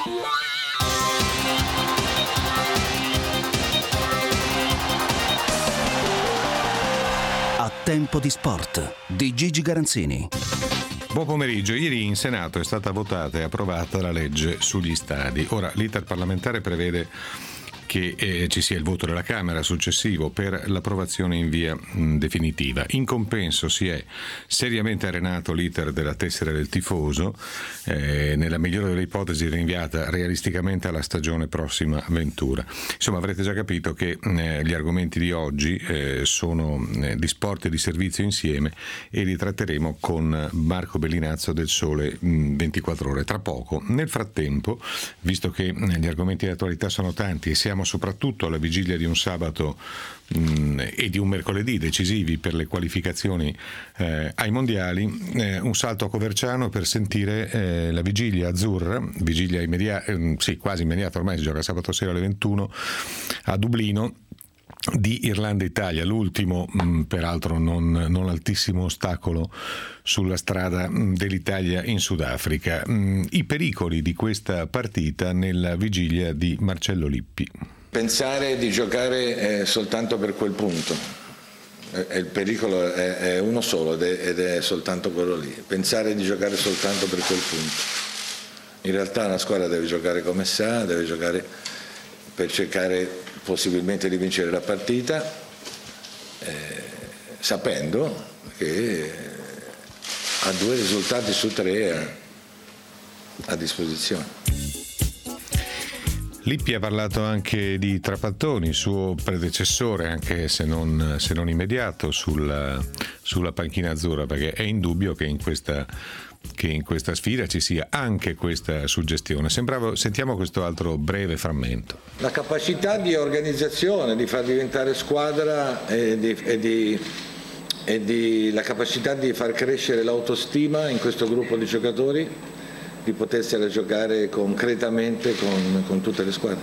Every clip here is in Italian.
A tempo di sport di Gigi Garanzini. Buon pomeriggio. Ieri in Senato è stata votata e approvata la legge sugli stadi. Ora l'iter parlamentare prevede che ci sia il voto della Camera successivo per l'approvazione in via definitiva. In compenso si è seriamente arenato l'iter della tessera del tifoso, nella migliore delle ipotesi rinviata realisticamente alla stagione prossima ventura. Insomma, avrete già capito che gli argomenti di oggi sono di sport e di servizio insieme e li tratteremo con Marco Bellinazzo del Sole 24 Ore tra poco. Nel frattempo, visto che gli argomenti di attualità sono tanti e siamo soprattutto alla vigilia di un sabato e di un mercoledì decisivi per le qualificazioni ai mondiali, un salto a Coverciano per sentire la vigilia azzurra, vigilia quasi immediata, ormai si gioca sabato sera alle 21 a Dublino, di Irlanda-Italia, l'ultimo peraltro non altissimo ostacolo sulla strada dell'Italia in Sudafrica. I pericoli di questa partita nella vigilia di Marcello Lippi. Pensare di giocare soltanto per quel punto, il pericolo è uno solo ed è soltanto quello lì, pensare di giocare soltanto per quel punto. In realtà una squadra deve giocare come sa, deve giocare per cercare possibilmente di vincere la partita, sapendo che ha 2 risultati su 3 a disposizione. Lippi ha parlato anche di Trapattoni, suo predecessore, anche se non immediato, sulla panchina azzurra, perché è indubbio che in questa sfida ci sia anche questa suggestione. Sentiamo questo altro breve frammento. La capacità di organizzazione, di far diventare squadra la capacità di far crescere l'autostima in questo gruppo di giocatori, di potersela giocare concretamente con tutte le squadre.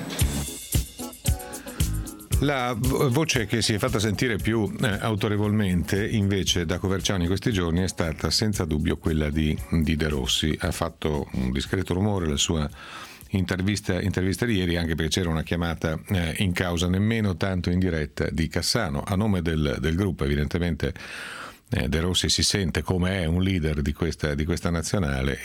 La voce che si è fatta sentire più autorevolmente invece da Coverciano in questi giorni è stata senza dubbio quella di De Rossi. Ha fatto un discreto rumore la sua intervista di ieri, anche perché c'era una chiamata in causa nemmeno tanto in diretta di Cassano a nome del gruppo. Evidentemente De Rossi si sente come è un leader di questa nazionale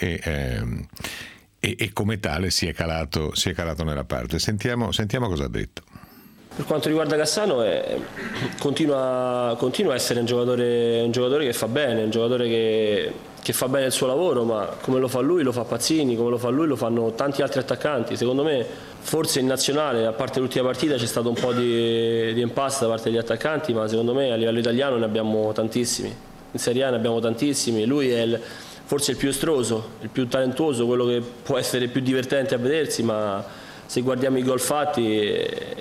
e come tale si è calato nella parte. Sentiamo cosa ha detto. Per quanto riguarda Cassano, continua a essere un giocatore che fa bene, un giocatore che fa bene il suo lavoro, ma come lo fa lui lo fa Pazzini, come lo fa lui lo fanno tanti altri attaccanti. Secondo me forse in nazionale, a parte l'ultima partita, c'è stato un po' di impasse da parte degli attaccanti, ma secondo me a livello italiano ne abbiamo tantissimi, in Serie A ne abbiamo tantissimi. Lui è forse il più estroso, il più talentuoso, quello che può essere più divertente a vedersi, ma se guardiamo i gol fatti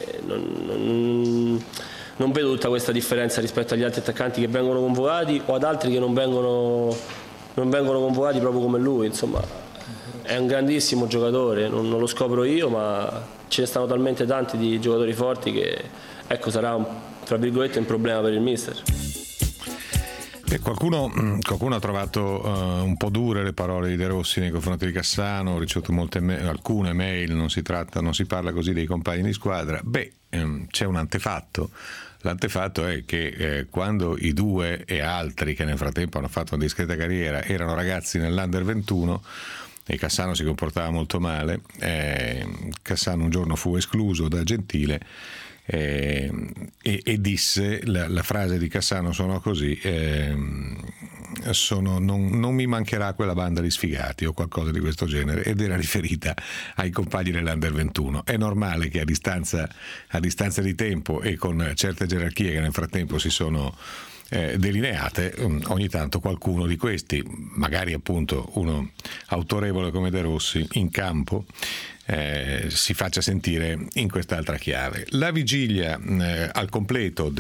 non vedo tutta questa differenza rispetto agli altri attaccanti che vengono convocati o ad altri che non vengono convocati proprio come lui. Insomma, è un grandissimo giocatore, non lo scopro io, ma ce ne stanno talmente tanti di giocatori forti che sarà tra virgolette un problema per il mister. Qualcuno ha trovato un po' dure le parole di De Rossi nei confronti di Cassano. Ho ricevuto alcune mail, non si parla così dei compagni di squadra. C'è un antefatto. L'antefatto è che quando i due e altri che nel frattempo hanno fatto una discreta carriera erano ragazzi nell'Under 21 e Cassano si comportava molto male, Cassano un giorno fu escluso da Gentile e disse, la frase di Cassano suonò così: non mi mancherà quella banda di sfigati o qualcosa di questo genere, ed era riferita ai compagni dell'Under 21. È normale che a distanza di tempo e con certe gerarchie che nel frattempo si sono delineate, ogni tanto qualcuno di questi, magari appunto uno autorevole come De Rossi, in campo si faccia sentire in quest'altra chiave. La vigilia al completo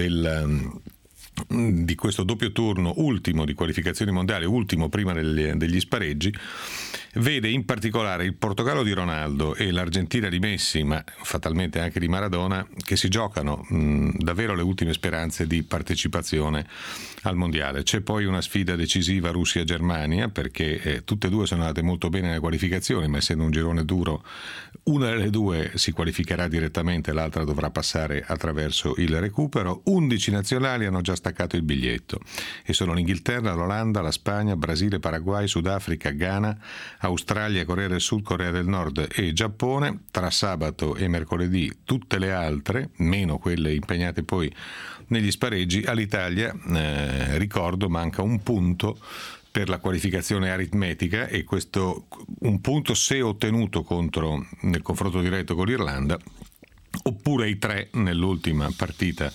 di questo doppio turno ultimo di qualificazioni mondiali, ultimo prima degli spareggi, vede in particolare il Portogallo di Ronaldo e l'Argentina di Messi, ma fatalmente anche di Maradona, che si giocano davvero le ultime speranze di partecipazione al mondiale. C'è poi una sfida decisiva Russia-Germania, perché tutte e due sono andate molto bene nelle qualificazioni, ma essendo un girone duro, una delle due si qualificherà direttamente, l'altra dovrà passare attraverso il recupero. 11 nazionali hanno già staccato il biglietto e sono l'Inghilterra, l'Olanda, la Spagna, Brasile, Paraguay, Sudafrica, Ghana, Australia, Corea del Sud, Corea del Nord e Giappone. Tra sabato e mercoledì tutte le altre, meno quelle impegnate poi negli spareggi. All'Italia, ricordo, manca un punto per la qualificazione aritmetica, e questo un punto se ottenuto nel confronto diretto con l'Irlanda, oppure i 3 nell'ultima partita,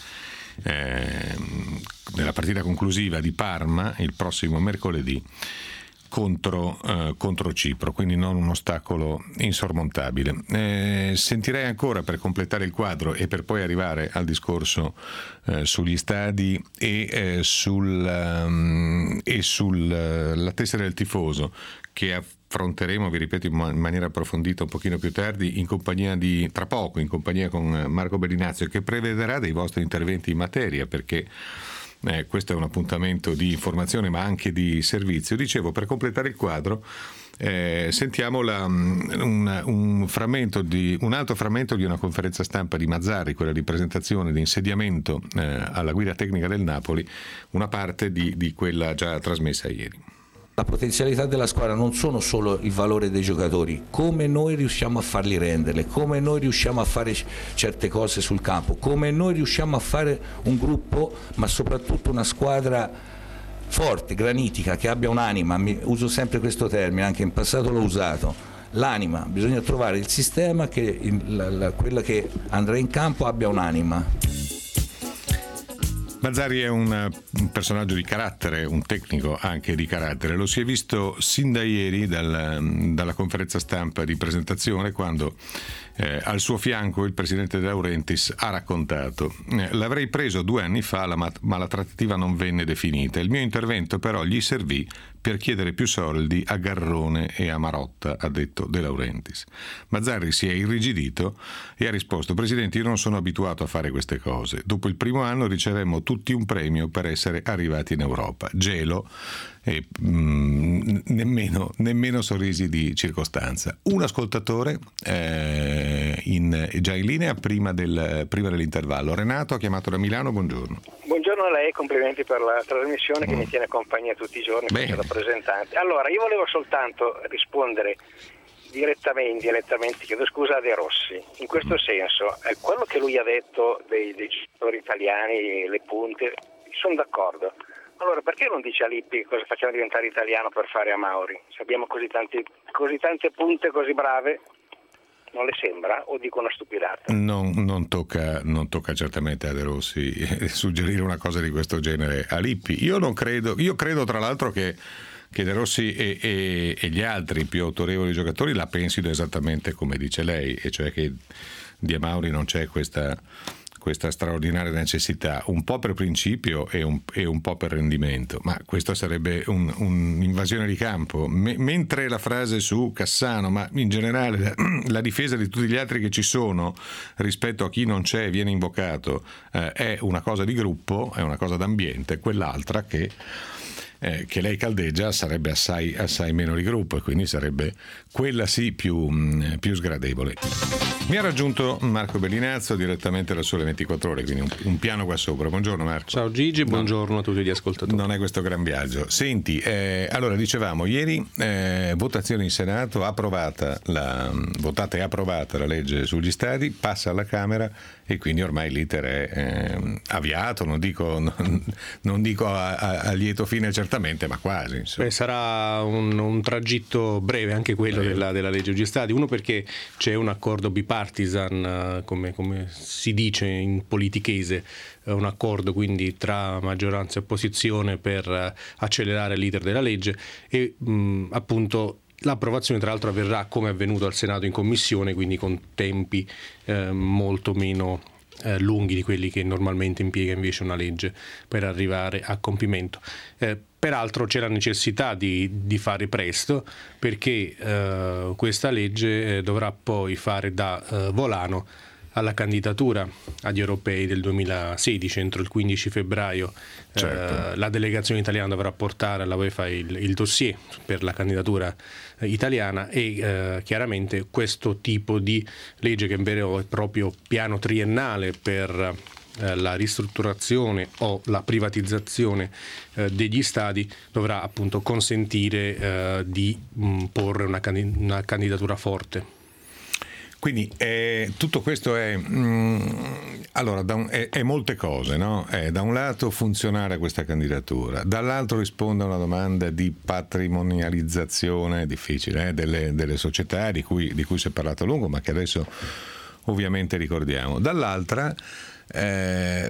nella partita conclusiva di Parma il prossimo mercoledì contro Cipro, quindi non un ostacolo insormontabile. Sentirei ancora, per completare il quadro e per poi arrivare al discorso sugli stadi e sulla tessera del tifoso, che affronteremo, vi ripeto, in maniera approfondita un pochino più tardi, tra poco in compagnia con Marco Bellinazzo, che prevederà dei vostri interventi in materia, perché questo è un appuntamento di informazione ma anche di servizio. Dicevo, per completare il quadro, sentiamo un altro frammento di una conferenza stampa di Mazzarri, quella di presentazione, di insediamento alla guida tecnica del Napoli, una parte di quella già trasmessa ieri. La potenzialità della squadra non sono solo il valore dei giocatori, come noi riusciamo a farli renderle, come noi riusciamo a fare certe cose sul campo, come noi riusciamo a fare un gruppo, ma soprattutto una squadra forte, granitica, che abbia un'anima. Uso sempre questo termine, anche in passato l'ho usato. L'anima, bisogna trovare il sistema che quella che andrà in campo abbia un'anima. Mazzarri è un personaggio di carattere, un tecnico anche di carattere. Lo si è visto sin da ieri dalla conferenza stampa di presentazione, quando al suo fianco il presidente De Laurentiis ha raccontato: l'avrei preso 2 anni fa, ma la trattativa non venne definita. Il mio intervento però gli servì per chiedere più soldi a Garrone e a Marotta, ha detto De Laurentiis. Mazzarri si è irrigidito e ha risposto: Presidente, io non sono abituato a fare queste cose. Dopo il primo anno ricevemmo tutti un premio per essere arrivati in Europa. Gelo e nemmeno sorrisi di circostanza. Un ascoltatore già in linea prima dell'intervallo. Renato ha chiamato da Milano, buongiorno. Buongiorno a lei, complimenti per la trasmissione che mi tiene compagnia tutti i giorni, come rappresentante. Allora, io volevo soltanto rispondere direttamente, chiedo scusa, a De Rossi. In questo senso, quello che lui ha detto dei giocatori italiani, le punte, sono d'accordo. Allora, perché non dice a Lippi cosa facciamo diventare italiano per fare a Mauri? Se abbiamo così tante punte così brave, non le sembra, o dico una stupidata? Non tocca certamente a De Rossi suggerire una cosa di questo genere a Lippi. Io credo tra l'altro che De Rossi e gli altri più autorevoli giocatori la pensino esattamente come dice lei, e cioè che di Mauri non c'è questa straordinaria necessità, un po' per principio e un po' per rendimento, ma questo sarebbe un'invasione di campo. Mentre la frase su Cassano, ma in generale la difesa di tutti gli altri che ci sono rispetto a chi non c'è, viene invocato, è una cosa di gruppo, è una cosa d'ambiente, quell'altra che lei caldeggia sarebbe assai meno di gruppo, e quindi sarebbe quella sì più sgradevole. Mi ha raggiunto Marco Bellinazzo direttamente da Sole 24 Ore, quindi un piano qua sopra. Buongiorno Marco. Ciao Gigi, buongiorno a tutti gli ascoltatori. Non è questo gran viaggio. Senti, allora dicevamo ieri, votazione in Senato, votata e approvata la legge sugli stadi, passa alla Camera e quindi ormai l'iter è avviato, non dico a lieto fine certamente, ma quasi. Beh, sarà un tragitto breve anche quello della legge sugli stadi, uno perché c'è un accordo bipartisan, come si dice in politichese, un accordo quindi tra maggioranza e opposizione per accelerare l'iter della legge, e appunto l'approvazione tra l'altro avverrà come è avvenuto al Senato in commissione, quindi con tempi molto meno lunghi di quelli che normalmente impiega invece una legge per arrivare a compimento. Peraltro c'è la necessità di fare presto, perché questa legge dovrà poi fare da volano alla candidatura agli europei del 2016. Entro il 15 febbraio la delegazione italiana dovrà portare alla UEFA il dossier per la candidatura italiana, e chiaramente questo tipo di legge, che è un vero e proprio piano triennale per la ristrutturazione o la privatizzazione degli stadi, dovrà appunto consentire di porre una candidatura forte. Quindi tutto questo è molte cose, no? Da un lato funzionare questa candidatura, dall'altro risponde a una domanda di patrimonializzazione difficile delle società di cui si è parlato a lungo, ma che adesso ovviamente ricordiamo. Dall'altra è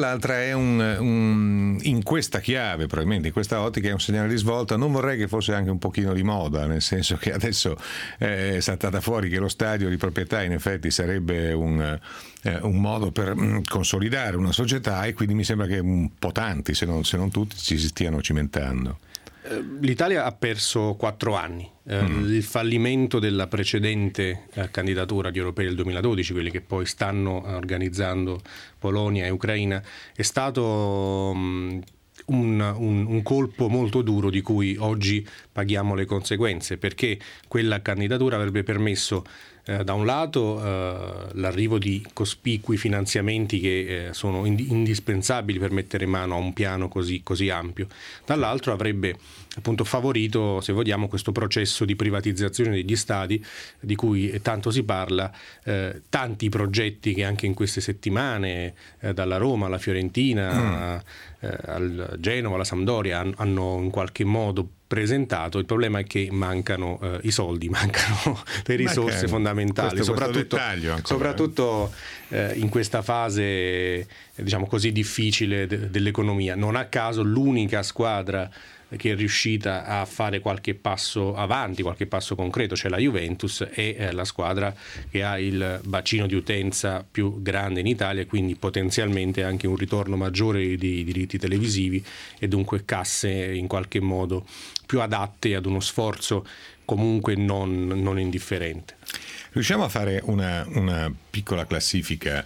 in questa chiave, probabilmente in questa ottica, è un segnale di svolta. Non vorrei che fosse anche un pochino di moda, nel senso che adesso è saltata fuori che lo stadio di proprietà in effetti sarebbe un modo per consolidare una società, e quindi mi sembra che un po' tanti, se non tutti, ci si stiano cimentando. L'Italia ha perso 4 anni. Il fallimento della precedente candidatura agli europei del 2012, quelli che poi stanno organizzando Polonia e Ucraina, è stato un colpo molto duro di cui oggi paghiamo le conseguenze, perché quella candidatura avrebbe permesso da un lato l'arrivo di cospicui finanziamenti che sono indispensabili per mettere mano a un piano così ampio, dall'altro avrebbe appunto favorito, se vogliamo, questo processo di privatizzazione degli stadi di cui tanto si parla. Tanti progetti che anche in queste settimane, dalla Roma alla Fiorentina, al Genova, alla Sampdoria, hanno in qualche modo presentato. Il problema è che mancano i soldi, mancano le risorse fondamentali, soprattutto in questa fase diciamo così difficile dell'economia. Non a caso l'unica squadra che è riuscita a fare qualche passo avanti, qualche passo concreto, cioè la Juventus, è la squadra che ha il bacino di utenza più grande in Italia, quindi potenzialmente anche un ritorno maggiore di diritti televisivi e dunque casse in qualche modo più adatte ad uno sforzo comunque non indifferente. Riusciamo a fare una piccola classifica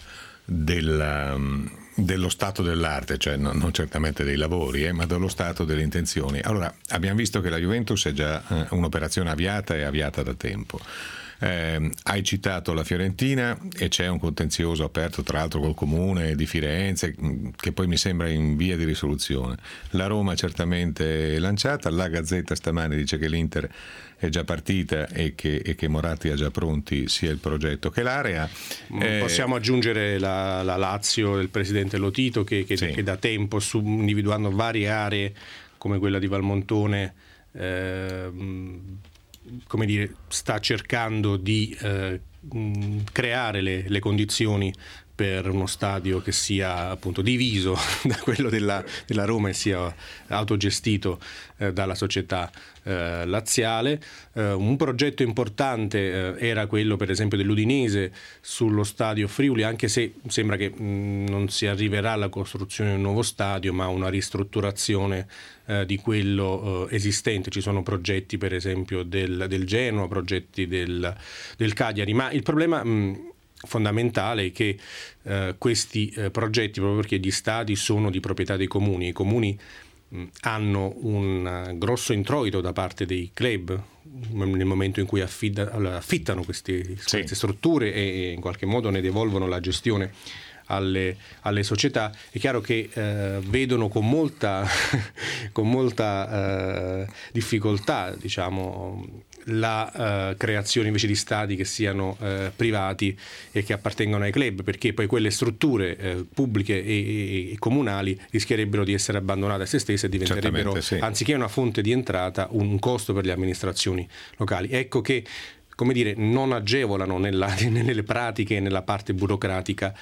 dello stato dell'arte, cioè non certamente dei lavori, ma dello stato delle intenzioni. Allora, abbiamo visto che la Juventus è già un'operazione avviata da tempo. Hai citato la Fiorentina, e c'è un contenzioso aperto tra l'altro col comune di Firenze, che poi mi sembra in via di risoluzione. La Roma certamente lanciata, la Gazzetta stamane dice che l'Inter è già partita e che Moratti ha già pronti sia il progetto che l'area. Possiamo aggiungere la Lazio del presidente Lotito che da tempo, individuando varie aree come quella di Valmontone, come dire, sta cercando di creare le condizioni per uno stadio che sia appunto diviso da quello della Roma e sia autogestito dalla società laziale. Un progetto importante era quello per esempio dell'Udinese sullo stadio Friuli, anche se sembra che non si arriverà alla costruzione di un nuovo stadio, ma una ristrutturazione di quello esistente. Ci sono progetti per esempio del Genoa, progetti del Cagliari, ma il problema fondamentale è che questi progetti, proprio perché gli stadi sono di proprietà dei comuni, i comuni hanno un grosso introito da parte dei club nel momento in cui affittano queste strutture e in qualche modo ne devolvono la gestione alle società. È chiaro che vedono con molta difficoltà, diciamo, la creazione invece di stadi che siano privati e che appartengono ai club, perché poi quelle strutture pubbliche e comunali rischierebbero di essere abbandonate a se stesse e diventerebbero, anziché una fonte di entrata, un costo per le amministrazioni locali. Ecco che, come dire, non agevolano nelle pratiche e nella parte burocratica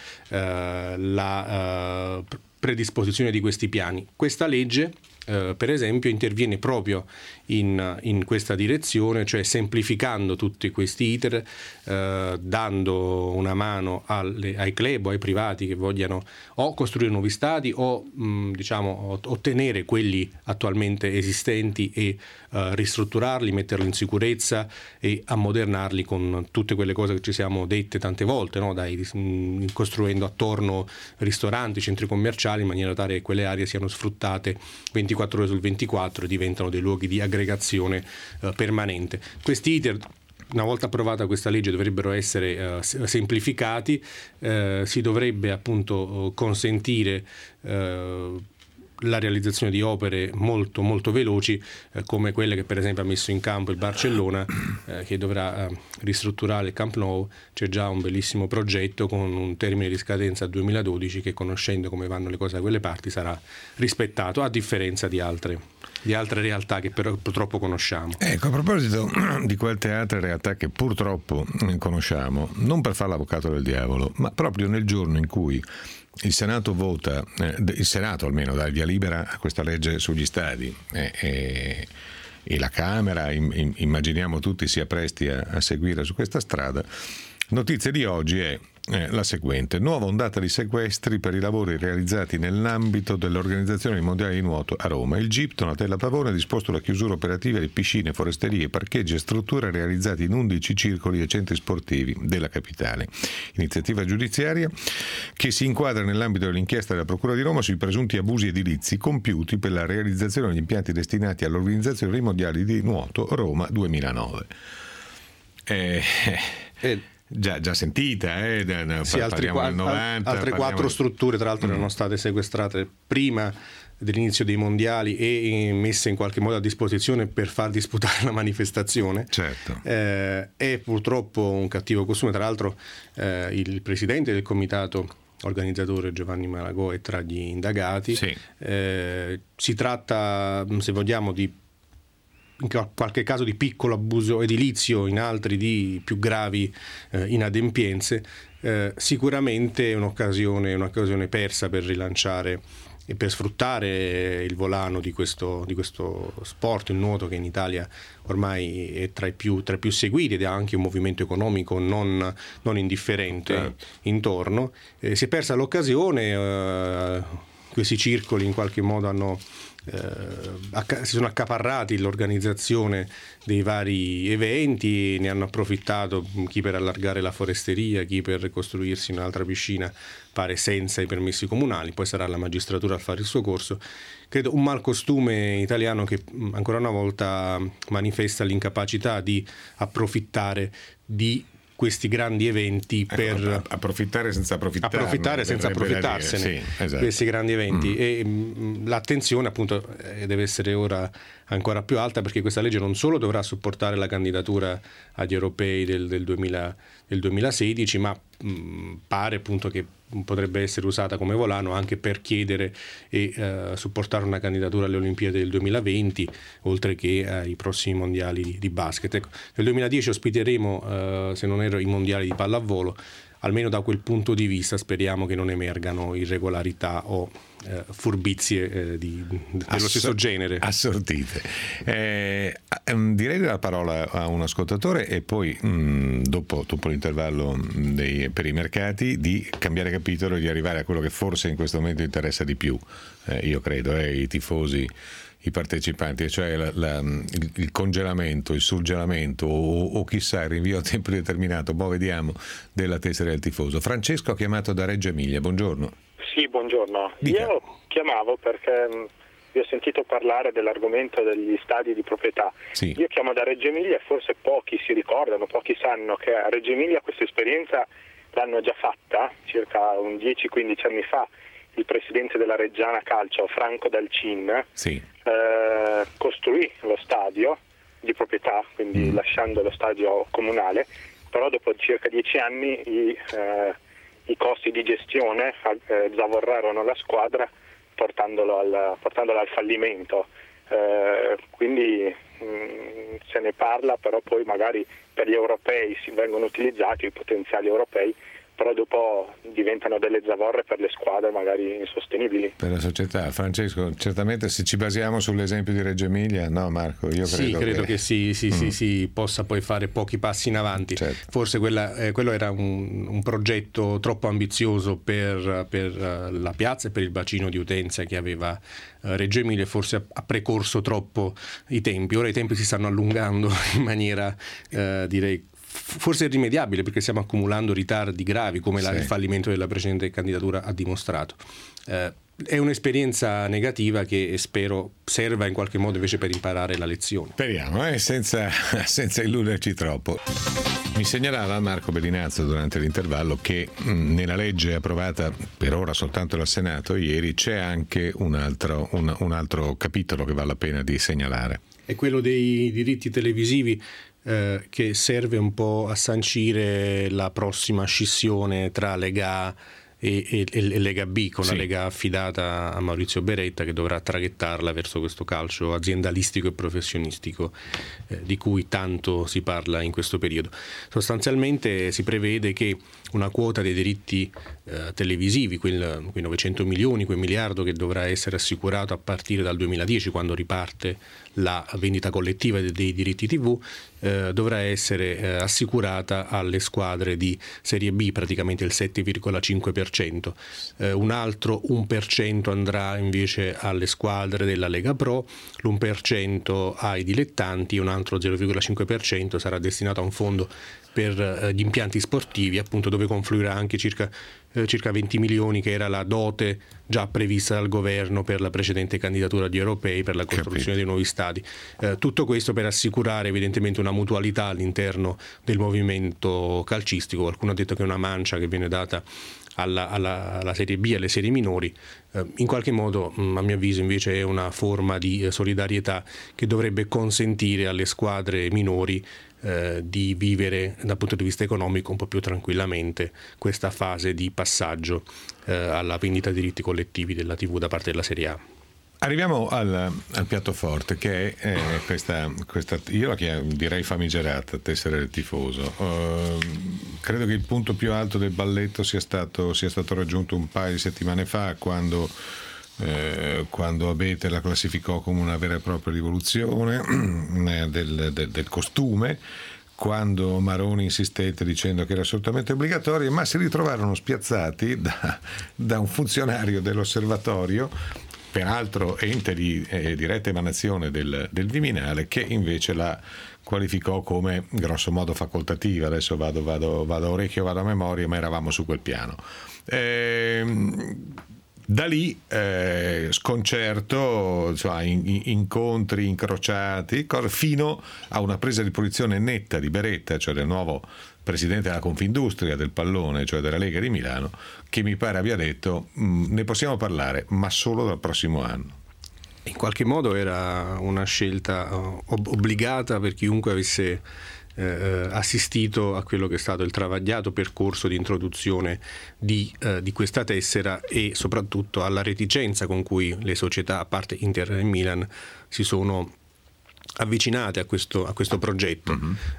la predisposizione di questi piani. Questa legge per esempio interviene proprio in questa direzione, cioè semplificando tutti questi iter, dando una mano ai club o ai privati che vogliano o costruire nuovi stadi o ottenere quelli attualmente esistenti e ristrutturarli, metterli in sicurezza e ammodernarli con tutte quelle cose che ci siamo dette tante volte, no? Costruendo attorno ristoranti, centri commerciali, in maniera tale che quelle aree siano sfruttate 24 ore su 24 e diventano dei luoghi di aggregazione permanente. Questi iter, una volta approvata questa legge, dovrebbero essere semplificati, si dovrebbe appunto consentire la realizzazione di opere molto molto veloci, come quelle che per esempio ha messo in campo il Barcellona, che dovrà ristrutturare il Camp Nou. C'è già un bellissimo progetto con un termine di scadenza 2012 che, conoscendo come vanno le cose da quelle parti, sarà rispettato, a differenza di altre realtà che però purtroppo conosciamo. Ecco, a proposito di quelle altre realtà che purtroppo conosciamo, non per fare l'avvocato del diavolo, ma proprio nel giorno in cui il Senato vota, il Senato almeno dà il via libera a questa legge sugli stadi e la Camera, immaginiamo tutti, si appresti a seguire su questa strada. Notizia di oggi è la seguente: nuova ondata di sequestri per i lavori realizzati nell'ambito dell'Organizzazione Mondiale di Nuoto a Roma. Il GIP Donatella Pavone ha disposto la chiusura operativa di piscine, foresterie, parcheggi e strutture realizzati in 11 circoli e centri sportivi della capitale. Iniziativa giudiziaria che si inquadra nell'ambito dell'inchiesta della Procura di Roma sui presunti abusi edilizi compiuti per la realizzazione degli impianti destinati all'Organizzazione dei Mondiali di Nuoto Roma 2009. Già sentita, sì, altre 4 strutture tra l'altro erano state sequestrate prima dell'inizio dei mondiali e messe in qualche modo a disposizione per far disputare la manifestazione. Certo. È purtroppo un cattivo costume. Tra l'altro il presidente del comitato organizzatore Giovanni Malagò è tra gli indagati. Sì. Si tratta, se vogliamo, di in qualche caso di piccolo abuso edilizio, in altri di più gravi inadempienze. Sicuramente è un'occasione persa per rilanciare e per sfruttare il volano di questo sport, il nuoto, che in Italia ormai è tra i più seguiti ed ha anche un movimento economico non indifferente intorno. Si è persa l'occasione, questi circoli in qualche modo si sono accaparrati l'organizzazione dei vari eventi, ne hanno approfittato chi per allargare la foresteria, chi per costruirsi un'altra piscina, pare senza i permessi comunali. Poi sarà la magistratura a fare il suo corso. Credo un malcostume italiano che ancora una volta manifesta l'incapacità di approfittare di questi grandi eventi, per approfittare senza approfittarsene, sì, esatto. Questi grandi eventi e l'attenzione appunto deve essere ora ancora più alta, perché questa legge non solo dovrà supportare la candidatura agli europei del 2016, ma pare appunto che potrebbe essere usata come volano anche per chiedere e supportare una candidatura alle Olimpiadi del 2020, oltre che ai prossimi mondiali di basket. Ecco, nel 2010 ospiteremo, se non erro, i mondiali di pallavolo. Almeno da quel punto di vista speriamo che non emergano irregolarità o furbizie dello stesso genere. Assortite. Direi la parola a un ascoltatore e poi dopo l'intervallo per i mercati di cambiare capitolo e di arrivare a quello che forse in questo momento interessa di più, io credo, i tifosi, i partecipanti, cioè il congelamento, il surgelamento o chissà il rinvio a tempo determinato, vediamo, della tessera del tifoso. Francesco ha chiamato da Reggio Emilia, buongiorno. Sì, buongiorno. Dica. Io chiamavo perché vi ho sentito parlare dell'argomento degli stadi di proprietà. Sì. Io chiamo da Reggio Emilia e forse pochi si ricordano, pochi sanno che a Reggio Emilia questa esperienza l'hanno già fatta circa 10-15 anni fa. Il presidente della Reggiana Calcio, Franco Dalcin, sì, costruì lo stadio di proprietà, quindi lasciando lo stadio comunale, però dopo circa 10 anni i costi di gestione zavorrarono la squadra portandola al fallimento. Quindi se ne parla, però poi magari per gli europei si vengono utilizzati, i potenziali europei però dopo diventano delle zavorre per le squadre magari insostenibili. Per la società. Francesco, certamente se ci basiamo sull'esempio di Reggio Emilia, no Marco? Io credo che si possa poi fare pochi passi in avanti. Certo. Forse quello era un progetto troppo ambizioso per la piazza e per il bacino di utenza che aveva Reggio Emilia, forse ha precorso troppo i tempi. Ora i tempi si stanno allungando in maniera direi forse irrimediabile, perché stiamo accumulando ritardi gravi come il fallimento della precedente candidatura ha dimostrato. È un'esperienza negativa che spero serva in qualche modo invece per imparare la lezione. Speriamo, senza illuderci troppo. Mi segnalava Marco Bellinazzo durante l'intervallo che nella legge approvata per ora soltanto dal Senato ieri c'è anche un altro capitolo che vale la pena di segnalare. È quello dei diritti televisivi, che serve un po' a sancire la prossima scissione tra Lega A e Lega B, con la Lega affidata a Maurizio Beretta, che dovrà traghettarla verso questo calcio aziendalistico e professionistico di cui tanto si parla in questo periodo. Sostanzialmente si prevede che una quota dei diritti televisivi, quei 900 milioni, quel miliardo che dovrà essere assicurato a partire dal 2010, quando riparte la vendita collettiva dei diritti TV, dovrà essere assicurata alle squadre di Serie B, praticamente il 7,5%. Un altro 1% andrà invece alle squadre della Lega Pro, l'1% ai dilettanti, un altro 0,5% sarà destinato a un fondo per gli impianti sportivi, appunto, dove confluirà anche circa 20 milioni che era la dote già prevista dal governo per la precedente candidatura agli europei per la costruzione dei nuovi stadi. Tutto questo per assicurare evidentemente una mutualità all'interno del movimento calcistico. Qualcuno ha detto che è una mancia che viene data alla Serie B e alle serie minori. In qualche modo, a mio avviso, invece è una forma di solidarietà che dovrebbe consentire alle squadre minori di vivere dal punto di vista economico un po' più tranquillamente questa fase di passaggio alla vendita di diritti collettivi della TV da parte della Serie A. Arriviamo al piatto forte, che è questa io la direi famigerata tessera del tifoso. Credo che il punto più alto del balletto sia stato raggiunto un paio di settimane fa, quando Abete la classificò come una vera e propria rivoluzione del costume, quando Maroni insistette dicendo che era assolutamente obbligatorio, ma si ritrovarono spiazzati da un funzionario dell'osservatorio, peraltro ente di diretta emanazione del Viminale, che invece la qualificò come grosso modo facoltativa. Adesso vado a orecchio, vado a memoria, ma eravamo su quel piano. Da lì sconcerto, insomma, incontri incrociati, fino a una presa di posizione netta di Beretta, cioè del nuovo presidente della Confindustria del pallone, cioè della Lega di Milano, che mi pare abbia detto ne possiamo parlare, ma solo dal prossimo anno. In qualche modo era una scelta obbligata per chiunque avesse assistito a quello che è stato il travagliato percorso di introduzione di questa tessera, e soprattutto alla reticenza con cui le società, a parte Inter e Milan, si sono avvicinate a questo progetto.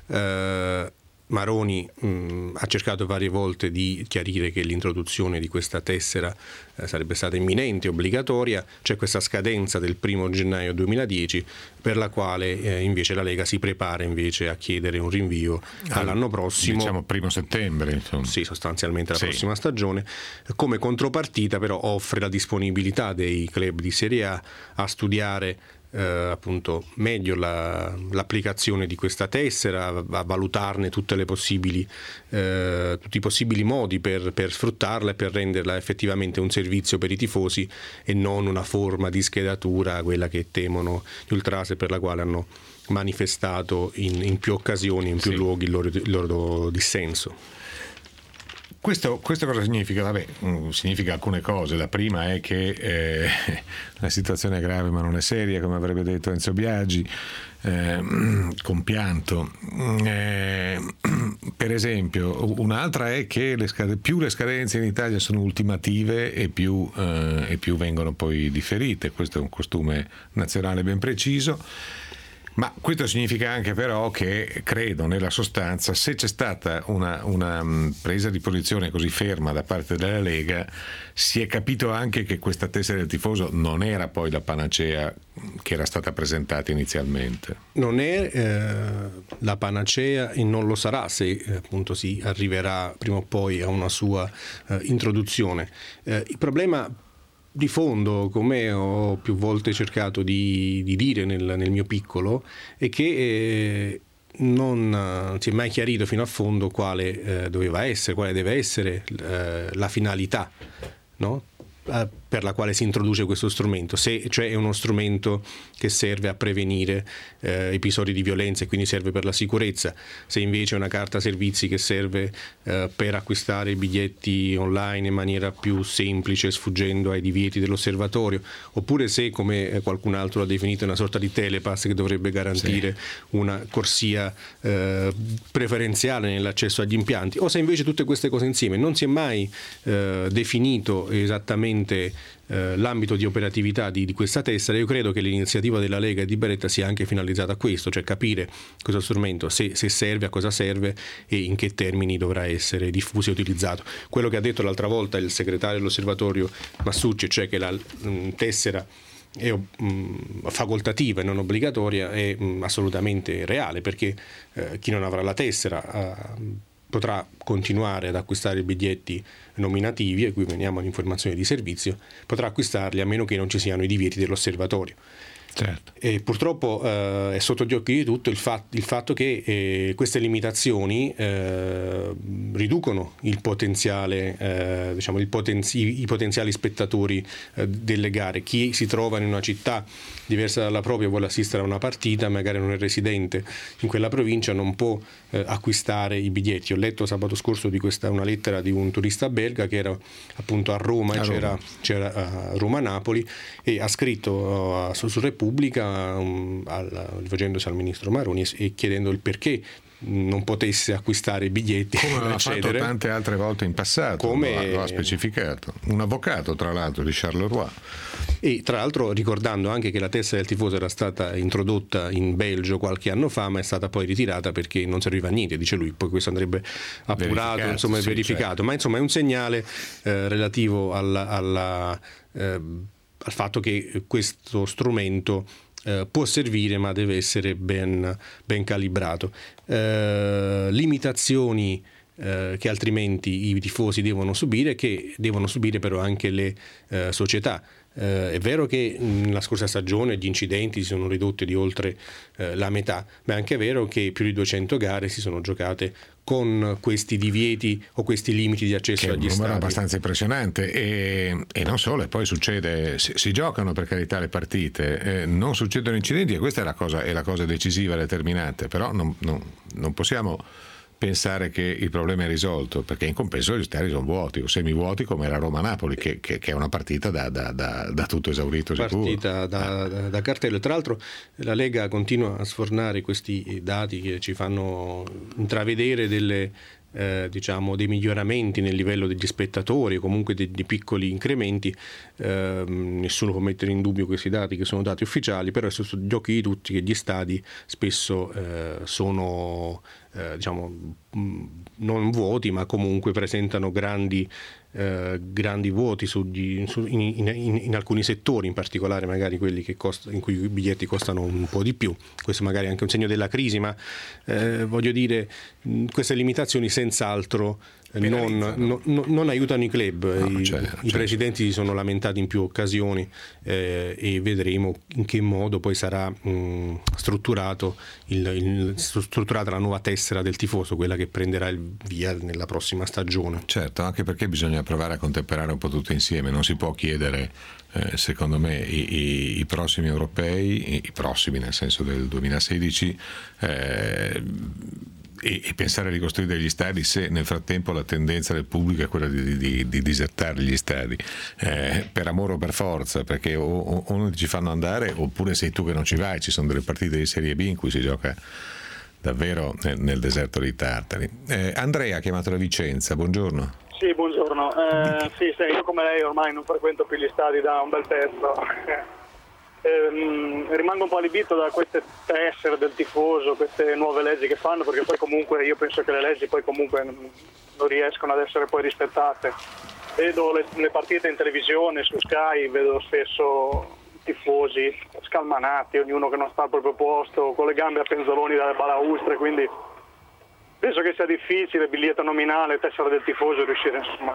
Maroni ha cercato varie volte di chiarire che l'introduzione di questa tessera sarebbe stata imminente, obbligatoria. C'è questa scadenza del 1 gennaio 2010 per la quale invece la Lega si prepara invece a chiedere un rinvio all'anno prossimo. Diciamo 1 settembre. Insomma. Sì, sostanzialmente la prossima stagione. Come contropartita però offre la disponibilità dei club di Serie A a studiare appunto meglio l'applicazione di questa tessera, a valutarne tutti i possibili modi per sfruttarla e per renderla effettivamente un servizio per i tifosi e non una forma di schedatura, quella che temono gli ultras, per la quale hanno manifestato in più occasioni, in più luoghi il loro dissenso. Questo cosa significa? Significa alcune cose. La prima è che la situazione è grave ma non è seria, come avrebbe detto Enzo Biagi, con pianto. Per esempio, un'altra è che più le scadenze in Italia sono ultimative e più vengono poi differite. Questo è un costume nazionale ben preciso. Ma questo significa anche però che, credo, nella sostanza, se c'è stata una presa di posizione così ferma da parte della Lega, si è capito anche che questa tessera del tifoso non era poi la panacea che era stata presentata inizialmente. Non è la panacea e non lo sarà se appunto si arriverà prima o poi a una sua introduzione. Il problema di fondo, come ho più volte cercato di dire nel mio piccolo, è che non si è mai chiarito fino a fondo quale deve essere la finalità, no? Per la quale si introduce questo strumento, se cioè è uno strumento che serve a prevenire episodi di violenza e quindi serve per la sicurezza, se invece è una carta servizi che serve per acquistare i biglietti online in maniera più semplice, sfuggendo ai divieti dell'osservatorio, oppure se, come qualcun altro l'ha definito, è una sorta di telepass che dovrebbe garantire una corsia preferenziale nell'accesso agli impianti, o se invece tutte queste cose insieme. Non si è mai definito esattamente l'ambito di operatività di questa tessera. Io credo che l'iniziativa della Lega e di Beretta sia anche finalizzata a questo, cioè capire questo strumento, se serve, a cosa serve e in che termini dovrà essere diffuso e utilizzato. Quello che ha detto l'altra volta il segretario dell'osservatorio Massucci, cioè che la tessera è facoltativa e non obbligatoria, è assolutamente reale, perché chi non avrà la tessera potrà continuare ad acquistare i biglietti nominativi, e qui veniamo all'informazione di servizio, potrà acquistarli a meno che non ci siano i divieti dell'osservatorio. Certo. E purtroppo è sotto gli occhi di tutto il fatto che queste limitazioni riducono il potenziale, i potenziali spettatori delle gare. Chi si trova in una città diversa dalla propria e vuole assistere a una partita, magari non è residente in quella provincia, non può acquistare i biglietti. Ho letto sabato scorso una lettera di un turista belga che era appunto a Roma, c'era a Roma-Napoli, e ha scritto su Repubblica rivolgendosi al ministro Maroni e chiedendo il perché non potesse acquistare i biglietti, come aveva fatto tante altre volte in passato, lo ha specificato un avvocato tra l'altro di Charleroi. E tra l'altro ricordando anche che la tessera del tifoso era stata introdotta in Belgio qualche anno fa, ma è stata poi ritirata perché non serviva a niente, dice lui. Poi questo andrebbe appurato, verificato, certo. Ma insomma è un segnale relativo al fatto che questo strumento può servire, ma deve essere ben calibrato. Limitazioni che altrimenti i tifosi devono subire, che devono subire però anche le società. È vero che nella scorsa stagione gli incidenti si sono ridotti di oltre la metà, ma è anche vero che più di 200 gare si sono giocate con questi divieti o questi limiti di accesso agli stadi. È un numero abbastanza impressionante e non solo, e poi succede, si giocano per carità le partite, non succedono incidenti, e questa è la cosa decisiva e determinante, però non possiamo pensare che il problema è risolto, perché in compenso gli stadi sono vuoti o semivuoti, come la Roma-Napoli, che è una partita da tutto esaurito sicuro. Partita da cartello. Tra l'altro la Lega continua a sfornare questi dati che ci fanno intravedere dei miglioramenti nel livello degli spettatori, o comunque di piccoli incrementi. Nessuno può mettere in dubbio questi dati, che sono dati ufficiali, però è sotto gli occhi di tutti che gli stadi spesso sono non vuoti, ma comunque presentano grandi vuoti in alcuni settori, in particolare magari quelli in cui i biglietti costano un po' di più. Questo magari è anche un segno della crisi, ma voglio dire, queste limitazioni senz'altro non aiutano i club. I presidenti si sono lamentati in più occasioni, e vedremo in che modo poi sarà strutturata la nuova tessera del tifoso, quella che prenderà il via nella prossima stagione. Certo, anche perché bisogna provare a contemperare un po' tutto insieme. Non si può chiedere, secondo me, i prossimi europei, i prossimi nel senso del 2016, e pensare a ricostruire gli stadi se nel frattempo la tendenza del pubblico è quella di disertare gli stadi, per amore o per forza, perché o non ci fanno andare, oppure sei tu che non ci vai. Ci sono delle partite di Serie B in cui si gioca davvero nel deserto dei Tartari. Andrea ha chiamato da Vicenza, buongiorno. Sì, buongiorno. Io come lei ormai non frequento più gli stadi da un bel pezzo. rimango un po' allibito da queste tessere del tifoso, queste nuove leggi che fanno, perché poi comunque io penso che le leggi poi comunque non riescono ad essere poi rispettate. Vedo le partite in televisione, su Sky, vedo spesso tifosi scalmanati, ognuno che non sta al proprio posto, con le gambe a penzoloni dalle balaustre, quindi penso che sia difficile, biglietto nominale, tessera del tifoso, riuscire insomma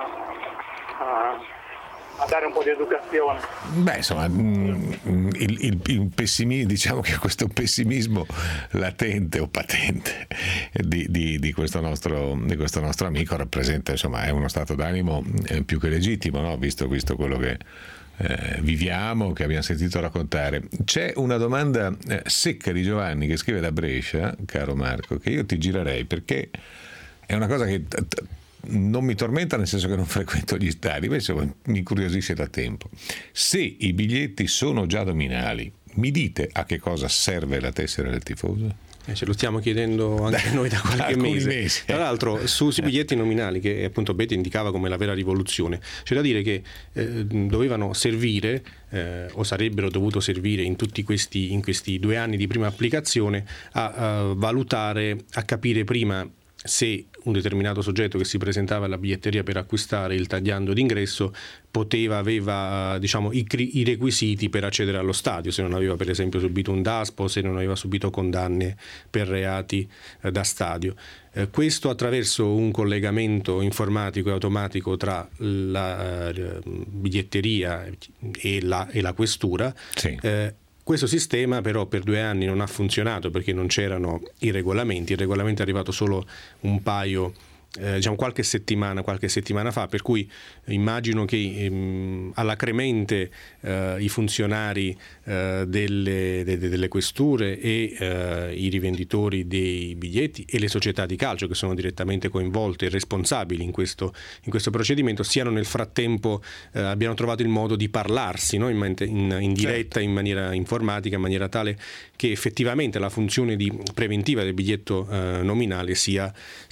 a dare un po' di educazione. Beh, insomma, il pessimismo, diciamo che questo pessimismo latente o patente di questo nostro amico rappresenta, insomma, è uno stato d'animo più che legittimo, no? Visto quello che viviamo, che abbiamo sentito raccontare. C'è una domanda secca di Giovanni che scrive da Brescia, caro Marco, che io ti girerei, perché è una cosa che non mi tormenta, nel senso che non frequento gli stadi, invece mi incuriosisce da tempo. Se i biglietti sono già nominali, mi dite a che cosa serve la tessera del tifoso? Ce lo stiamo chiedendo anche noi da qualche mese. Tra l'altro sui biglietti nominali, che appunto Betty indicava come la vera rivoluzione, c'è da dire che dovevano servire o sarebbero dovuto servire in questi 2 anni di prima applicazione a valutare, a capire prima se un determinato soggetto che si presentava alla biglietteria per acquistare il tagliando d'ingresso aveva diciamo i requisiti per accedere allo stadio, se non aveva per esempio subito un DASPO, se non aveva subito condanne per reati da stadio. Questo attraverso un collegamento informatico e automatico tra la biglietteria e la questura. Sì. Questo sistema però per 2 anni non ha funzionato perché non c'erano i regolamenti. Il regolamento è arrivato solo un paio, qualche settimana fa, per cui immagino che alacremente i funzionari delle questure e i rivenditori dei biglietti e le società di calcio che sono direttamente coinvolte e responsabili in questo procedimento siano nel frattempo abbiano trovato il modo di parlarsi, no? in diretta, in maniera informatica, in maniera tale che effettivamente la funzione preventiva del biglietto nominale sia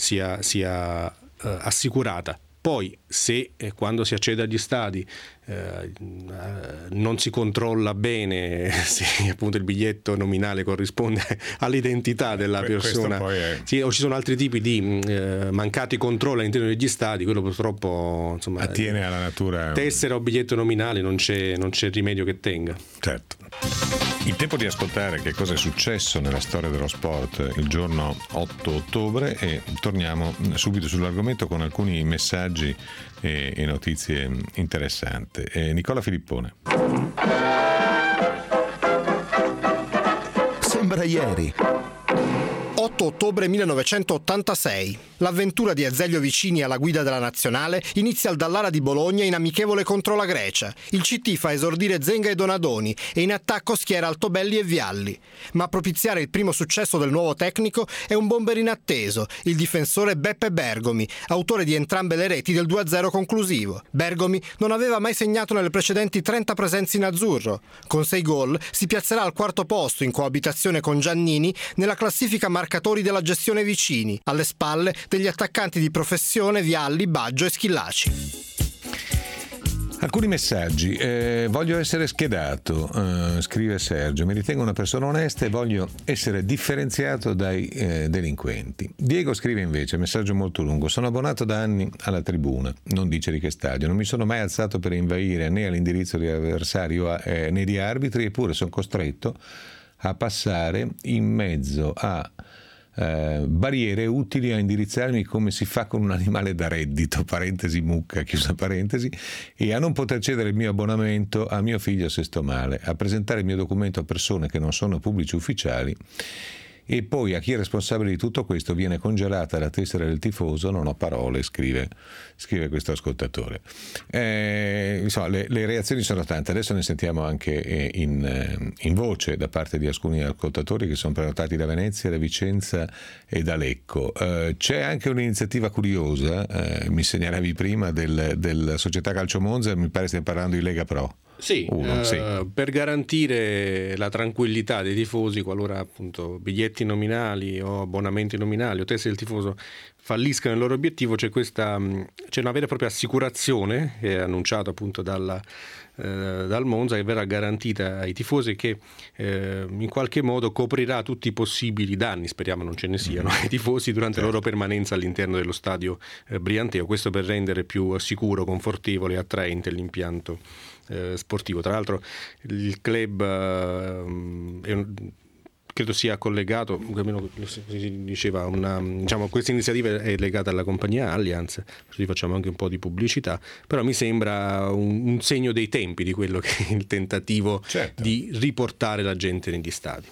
assicurata. Poi se quando si accede agli stadi non si controlla bene se appunto il biglietto nominale corrisponde all'identità della persona, sì, o ci sono altri tipi di mancati controlli all'interno degli stadi, quello purtroppo insomma attiene alla natura. Tessera o biglietto nominale non c'è rimedio che tenga. Certo. Il tempo di ascoltare che cosa è successo nella storia dello sport il giorno 8 ottobre e torniamo subito sull'argomento con alcuni messaggi e notizie interessanti. Nicola Filippone. Sembra ieri. 8 ottobre 1986. L'avventura di Azeglio Vicini alla guida della nazionale inizia al Dallara di Bologna in amichevole contro la Grecia. Il CT fa esordire Zenga e Donadoni e in attacco schiera Altobelli e Vialli. Ma a propiziare il primo successo del nuovo tecnico è un bomber inatteso, il difensore Beppe Bergomi, autore di entrambe le reti del 2-0 conclusivo. Bergomi non aveva mai segnato nelle precedenti 30 presenze in azzurro. Con 6 gol si piazzerà al 4° posto in coabitazione con Giannini nella classifica marcatori della gestione Vicini, alle spalle degli attaccanti di professione Vialli, Baggio e Schillaci. Alcuni messaggi. Voglio essere schedato, scrive Sergio. Mi ritengo una persona onesta e voglio essere differenziato dai delinquenti. Diego scrive invece, messaggio molto lungo. Sono abbonato da anni alla tribuna, non dice di che stadio. Non mi sono mai alzato per invaire né all'indirizzo di avversario né di arbitri, eppure sono costretto a passare in mezzo a barriere utili a indirizzarmi come si fa con un animale da reddito, parentesi mucca, chiusa parentesi, e a non poter cedere il mio abbonamento a mio figlio se sto male, a presentare il mio documento a persone che non sono pubblici ufficiali, e poi a chi è responsabile di tutto questo viene congelata la tessera del tifoso, non ho parole, scrive questo ascoltatore. Insomma, le reazioni sono tante, adesso ne sentiamo anche in voce da parte di alcuni ascoltatori che sono prenotati da Venezia, da Vicenza e da Lecco. C'è anche un'iniziativa curiosa, mi segnalavi prima, della Società Calcio Monza, mi pare stiamo parlando di Lega Pro. Sì, per garantire la tranquillità dei tifosi qualora appunto biglietti nominali o abbonamenti nominali o tessere del tifoso falliscano il loro obiettivo, c'è una vera e propria assicurazione che è annunciata appunto dalla dal Monza, che verrà garantita ai tifosi, che in qualche modo coprirà tutti i possibili danni, speriamo non ce ne siano, ai tifosi durante la loro permanenza all'interno dello stadio brianteo, questo per rendere più sicuro, confortevole e attraente l'impianto sportivo. Tra l'altro il club credo sia collegato, almeno si diceva, questa iniziativa è legata alla compagnia Allianz, così facciamo anche un po' di pubblicità, però mi sembra un segno dei tempi di quello che è il tentativo di riportare la gente negli stadi.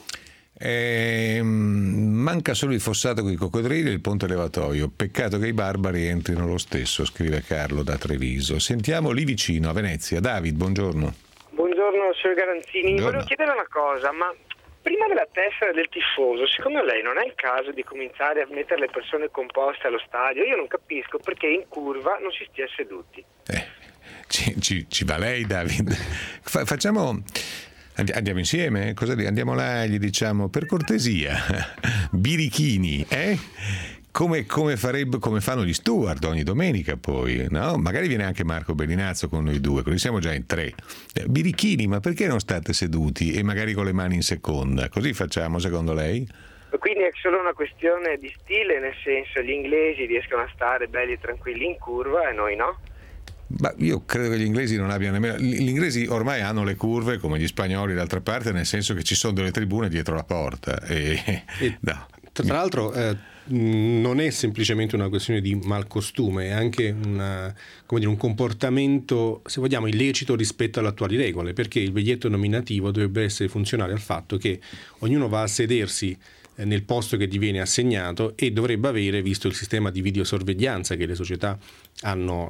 Manca solo il fossato con i coccodrilli e il ponte levatoio, peccato che i barbari entrino lo stesso, scrive Carlo da Treviso. Sentiamo lì vicino a Venezia David, buongiorno. Buongiorno signor Garanzini, volevo chiedere una cosa, ma prima della tessera del tifoso, secondo lei non è il caso di cominciare a mettere le persone composte allo stadio? Io non capisco perché in curva non si stia seduti. Ci va lei, David? Andiamo insieme? Andiamo là e gli diciamo, per cortesia, birichini, come fanno gli steward ogni domenica, poi, no? Magari viene anche Marco Bellinazzo con noi due, così siamo già in 3. Birichini, ma perché non state seduti e magari con le mani in seconda? Così facciamo, secondo lei? Quindi è solo una questione di stile, nel senso gli inglesi riescono a stare belli e tranquilli in curva e noi no? Ma io credo che gli inglesi non abbiano nemmeno. Gli inglesi ormai hanno le curve come gli spagnoli d'altra parte, nel senso che ci sono delle tribune dietro la porta. No. Tra l'altro non è semplicemente una questione di malcostume, è anche un comportamento, se vogliamo, illecito rispetto alle attuali regole, perché il biglietto nominativo dovrebbe essere funzionale al fatto che ognuno va a sedersi nel posto che gli viene assegnato e dovrebbe avere, visto il sistema di videosorveglianza che le società hanno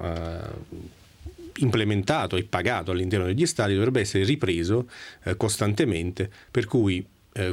implementato e pagato all'interno degli stadi, dovrebbe essere ripreso costantemente, per cui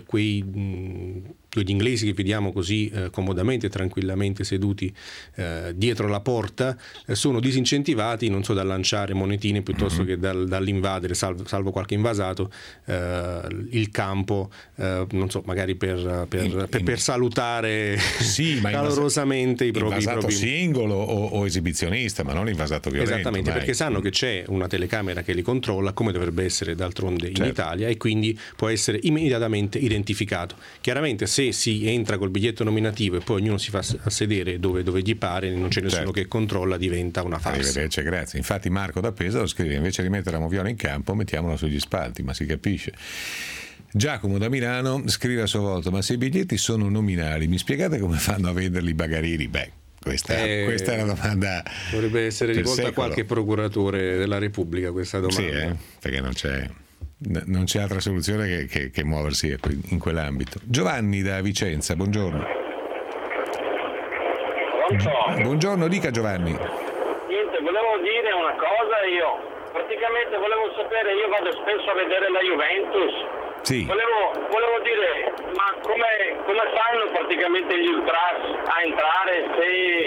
quegli inglesi che vediamo così comodamente e tranquillamente seduti dietro la porta sono disincentivati, non so, dal lanciare monetine piuttosto che dall'invadere, salvo qualche invasato, il campo, non so, magari per salutare calorosamente i propri singolo o esibizionista, ma non invasato violento. Esattamente, perché sanno che c'è una telecamera che li controlla, come dovrebbe essere d'altronde in Italia, e quindi può essere immediatamente identificato. Chiaramente se si entra col biglietto nominativo e poi ognuno si fa a sedere dove gli pare, non c'è nessuno che controlla, diventa una farsa. Arrivederci, grazie. Infatti Marco da Pesaro scrive, invece di mettere la moviola in campo mettiamola sugli spalti, ma si capisce. Giacomo da Milano scrive a sua volta, ma se i biglietti sono nominali, mi spiegate come fanno a venderli i bagarini? Questa è una domanda. Dovrebbe essere rivolta a qualche procuratore della Repubblica questa domanda. Sì, perché non c'è altra soluzione che muoversi in quell'ambito. Giovanni da Vicenza, buongiorno. Pronto? Buongiorno, dica Giovanni. Niente, volevo dire una cosa praticamente volevo sapere, io vado spesso a vedere la Juventus. Sì. Volevo dire, ma come fanno praticamente gli ultras a entrare se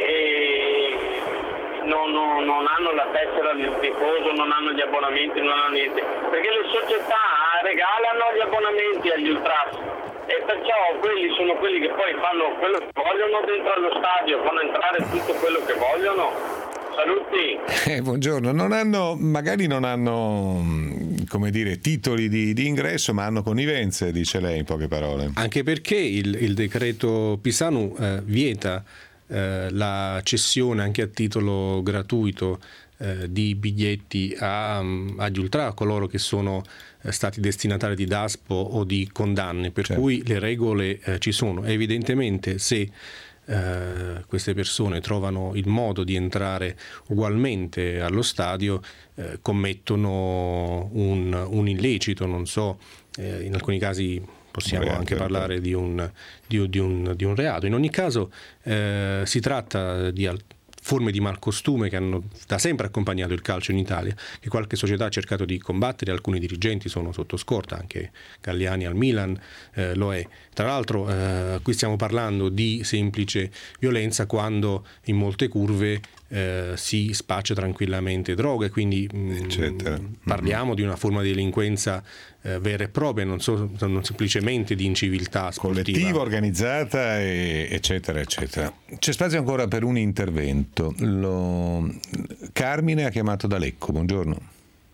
non hanno la tessera del tifoso, non hanno gli abbonamenti, non hanno niente, perché le società regalano gli abbonamenti agli ultras e perciò quelli sono quelli che poi fanno quello che vogliono dentro allo stadio, fanno entrare tutto quello che vogliono. Saluti. Buongiorno, magari non hanno come dire titoli di ingresso, ma hanno connivenze, dice lei in poche parole. Anche perché il decreto Pisanu vieta la cessione anche a titolo gratuito di biglietti agli ultra, a coloro che sono stati destinatari di DASPO o di condanne, per cui le regole ci sono. Evidentemente se queste persone trovano il modo di entrare ugualmente allo stadio, commettono un illecito, non so, in alcuni casi possiamo anche parlare di un reato. In ogni caso si tratta di forme di malcostume che hanno da sempre accompagnato il calcio in Italia, che qualche società ha cercato di combattere, alcuni dirigenti sono sotto scorta, anche Galliani al Milan lo è. Tra l'altro qui stiamo parlando di semplice violenza quando in molte curve si spaccia tranquillamente droga, quindi parliamo di una forma di delinquenza vera e propria, non semplicemente di inciviltà sportiva. Collettiva, organizzata, eccetera, eccetera. C'è spazio ancora per un intervento. Carmine ha chiamato da Lecco, buongiorno.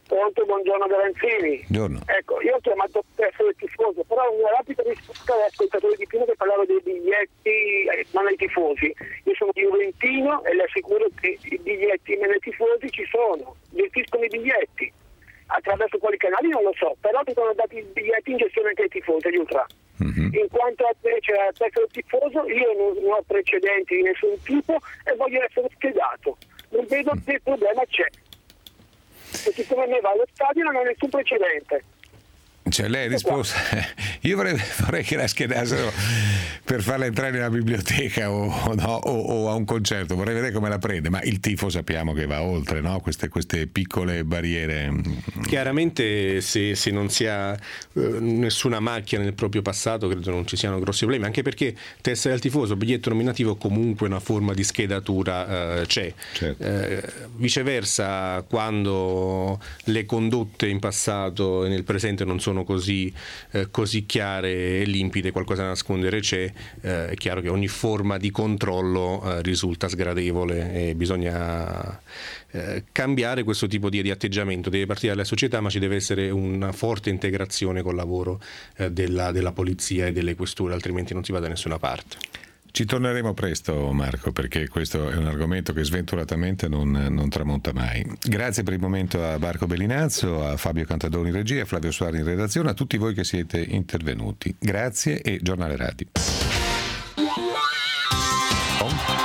Pronto, buongiorno Garanzini. Buongiorno. Ecco, io ho chiamato per essere tifoso, però una rapida risposta all'ascoltatore di prima che parlava dei biglietti non ai tifosi. Io sono juventino e le assicuro che i biglietti nei tifosi ci sono, gestiscono i biglietti. Attraverso quali canali non lo so, però ti sono dati i biglietti in gestione anche ai tifosi, agli ultra. In quanto invece a essere tifoso, io non ho precedenti di nessun tipo e voglio essere schiedato. Non vedo che il problema c'è. Perché come me va allo stadio non ho nessun precedente. Cioè lei risposta, io vorrei che la schedassero per farla entrare nella biblioteca o a un concerto, vorrei vedere come la prende, ma il tifo sappiamo che va oltre, no? Queste piccole barriere. Chiaramente se non si ha nessuna macchia nel proprio passato credo non ci siano grossi problemi, anche perché tessera del tifoso, biglietto nominativo, comunque una forma di schedatura c'è. Certo. Viceversa, quando le condotte in passato e nel presente non sono così chiare e limpide, qualcosa da nascondere c'è, è chiaro che ogni forma di controllo risulta sgradevole e bisogna cambiare questo tipo di atteggiamento. Deve partire dalla società, ma ci deve essere una forte integrazione col lavoro della polizia e delle questure, altrimenti non si va da nessuna parte. Ci torneremo presto, Marco, perché questo è un argomento che sventuratamente non tramonta mai. Grazie per il momento a Marco Bellinazzo, a Fabio Cantadoni in regia, a Flavio Suari in redazione, a tutti voi che siete intervenuti. Grazie e Giornale Radio.